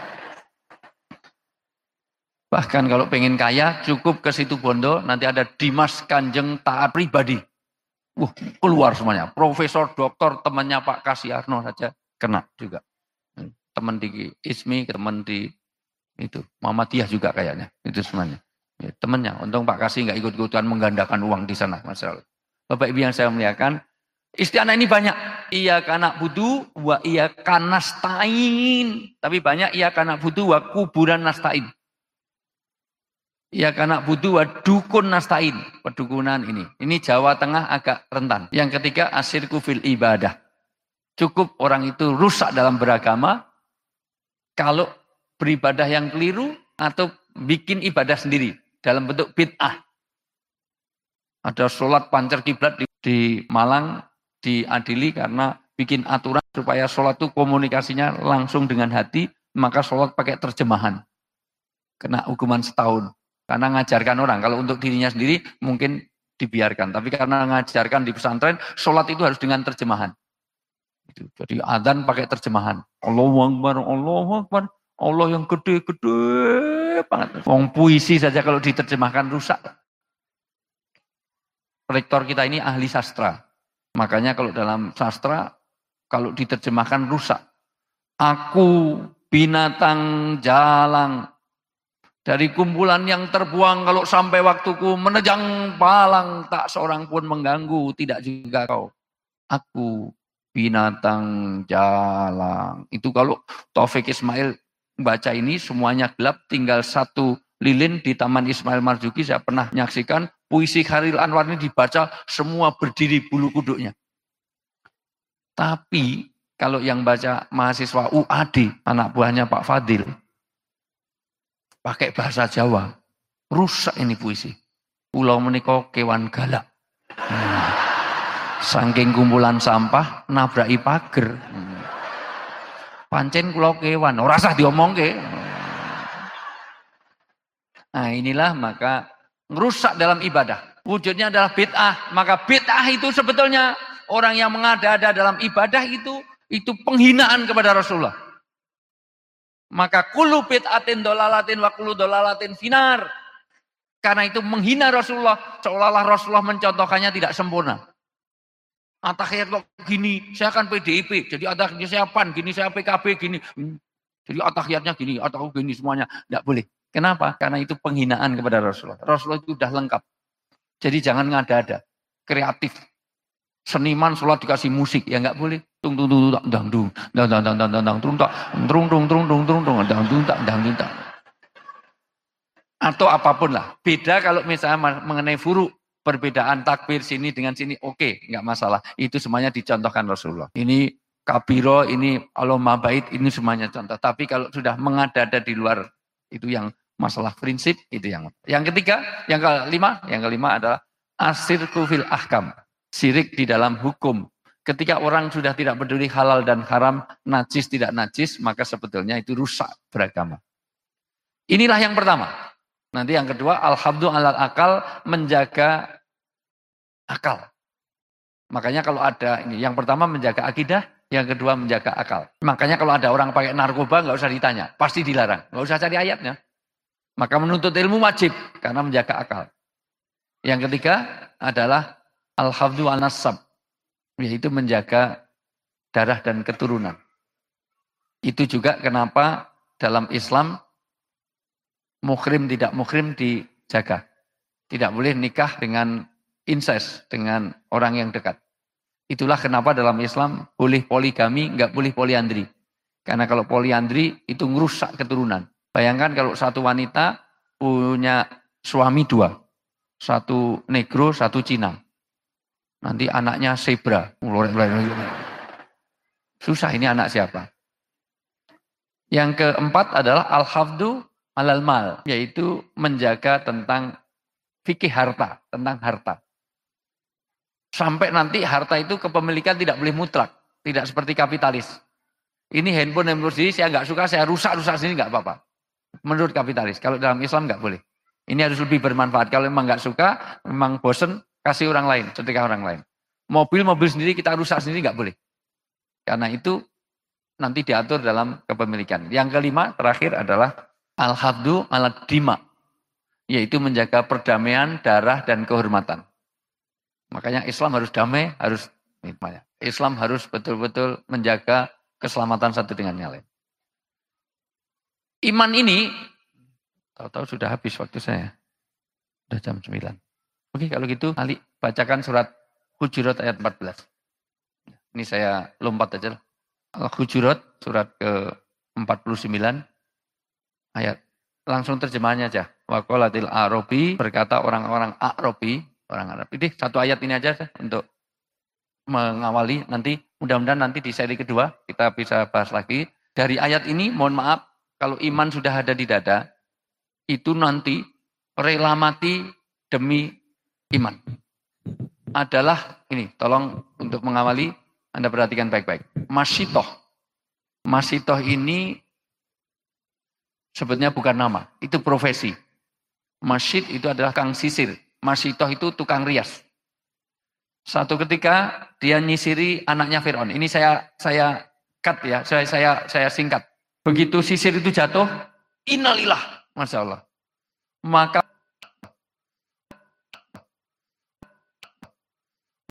Bahkan kalau pengen kaya, cukup ke situ Bondo, nanti ada Dimas Kanjeng Taat Pribadi. Keluar semuanya. Profesor, doktor, temannya Pak Kasiarno saja kena juga. Teman di ISMI, teman di itu Muhammadiyah juga kayaknya. Itu semuanya. Ya, temannya. Untung Pak Kasi nggak ikut-ikutan menggandakan uang di sana. Masalah. Bapak Ibu yang saya muliakan, isti'anah ini banyak. Iya kana budu, wa iya kanastain. Tapi banyak iya kana budu, wa kuburan nastain. Iya kana budu, wa dukun nastain. Pedukunan ini. Ini Jawa Tengah agak rentan. Yang ketiga, asyirku fil ibadah. Cukup orang itu rusak dalam beragama. Kalau beribadah yang keliru atau bikin ibadah sendiri. Dalam bentuk bid'ah. Ada sholat pancar kiblat di Malang diadili karena bikin aturan supaya sholat itu komunikasinya langsung dengan hati, maka sholat pakai terjemahan. Kena hukuman setahun. Karena ngajarkan orang, kalau untuk dirinya sendiri mungkin dibiarkan. Tapi karena ngajarkan di pesantren, sholat itu harus dengan terjemahan. Jadi adzan pakai terjemahan. Allahu Akbar, Allahu Akbar. Allah yang gede-gede banget. Wong puisi saja kalau diterjemahkan rusak. Rektor kita ini ahli sastra. Makanya kalau dalam sastra, kalau diterjemahkan rusak. Aku binatang jalang. Dari kumpulan yang terbuang, kalau sampai waktuku menejang palang, tak seorang pun mengganggu, tidak juga kau. Aku binatang jalang. Itu kalau Taufik Ismail baca ini semuanya gelap, tinggal satu lilin di Taman Ismail Marzuki. Saya pernah menyaksikan puisi Khairil Anwar ini dibaca semua berdiri bulu kuduknya. Tapi kalau yang baca mahasiswa UAD, anak buahnya Pak Fadil, pakai bahasa Jawa, rusak ini puisi. Pulau menika kewan galak. Saking kumpulan sampah nabraki pager. Pancen kula kewan, ora usah diomongke. Nah, inilah maka ngerusak dalam ibadah. Wujudnya adalah bid'ah. Maka bid'ah itu sebetulnya orang yang mengada-ada dalam ibadah itu penghinaan kepada Rasulullah. Maka kullu bid'atin dolalatin wa kullu dolalatin finar. Karena itu menghina Rasulullah, seolah-olah Rasulullah mencontohkannya tidak sempurna. Atahiyat kok gini, saya kan PDIP, jadi atahiyatnya saya PAN, gini saya PKB, gini. Jadi atahiyatnya gini, atau gini semuanya. Tidak boleh. Kenapa? Karena itu penghinaan kepada Rasulullah. Rasulullah itu sudah lengkap. Jadi jangan ngada-ada. Kreatif. Seniman sholat dikasih musik. Ya nggak boleh. Tung tung tung tung dang dung dang dang dang dang dang tung tak tung tung tung tung tung tung dang dung tak dang dung tak. Atau apapun lah. Beda kalau misalnya mengenai furu. Perbedaan takbir sini dengan sini. Oke, nggak masalah. Itu semuanya dicontohkan Rasulullah. Ini kabiro, ini Allahumma bait, ini semuanya contoh. Tapi kalau sudah mengada-ada di luar, itu yang masalah prinsip, itu yang ketiga, yang kelima adalah asyirku fil ahkam. Syirik di dalam hukum. Ketika orang sudah tidak peduli halal dan haram, najis tidak najis, maka sebetulnya itu rusak beragama. Inilah yang pertama. Nanti yang kedua, alhamdu alal akal, menjaga akal. Makanya kalau ada ini, yang pertama menjaga akidah, yang kedua menjaga akal. Makanya kalau ada orang pakai narkoba, nggak usah ditanya, pasti dilarang. Nggak usah cari ayatnya. Maka menuntut ilmu wajib, karena menjaga akal. Yang ketiga adalah alhamdu al nasab, yaitu menjaga darah dan keturunan. Itu juga kenapa dalam Islam muhrim tidak muhrim dijaga. Tidak boleh nikah dengan incest, dengan orang yang dekat. Itulah kenapa dalam Islam boleh poligami, nggak boleh poliandri. Karena kalau poliandri itu ngerusak keturunan. Bayangkan kalau satu wanita punya suami dua. Satu negro, satu Cina. Nanti anaknya zebra. Susah, ini anak siapa? Yang keempat adalah al-hafdu alal mal, yaitu menjaga tentang fikih harta, tentang harta. Sampai nanti harta itu kepemilikan tidak boleh mutlak, tidak seperti kapitalis. Ini handphone sendiri saya nggak suka, saya rusak sendiri nggak apa-apa. Menurut kapitalis, kalau dalam Islam nggak boleh. Ini harus lebih bermanfaat. Kalau memang nggak suka, memang bosen, kasih orang lain, sedekah orang lain. Mobil sendiri kita rusak sendiri nggak boleh. Karena itu nanti diatur dalam kepemilikan. Yang kelima, terakhir adalah al-hafdu ala dima, yaitu menjaga perdamaian, darah, dan kehormatan. Makanya Islam harus damai, Islam harus betul-betul menjaga keselamatan satu dengan yang lain. Iman ini, tahu-tahu sudah habis waktu saya. Sudah jam 9. Oke, kalau gitu, Ali bacakan surat Hujurat ayat 14. Ini saya lompat aja. Al-Hujurat, surat ke-49. Ayat. Langsung terjemahannya aja. Wa qalatil Arabi, berkata orang-orang Arabi, orang Arab. Ini satu ayat ini aja untuk mengawali. Nanti mudah-mudahan nanti di seri kedua kita bisa bahas lagi. Dari ayat ini mohon maaf kalau iman sudah ada di dada, itu nanti rela mati demi iman. Adalah ini, tolong untuk mengawali Anda perhatikan baik-baik. Masyitoh. Masyitoh ini sebetulnya bukan nama, itu profesi. Masyid itu adalah kang sisir. Masyitoh itu tukang rias. Satu ketika dia nyisiri anaknya Fir'aun. Ini saya cut ya, saya singkat. Begitu sisir itu jatuh, innalillah, Masya Allah. Maka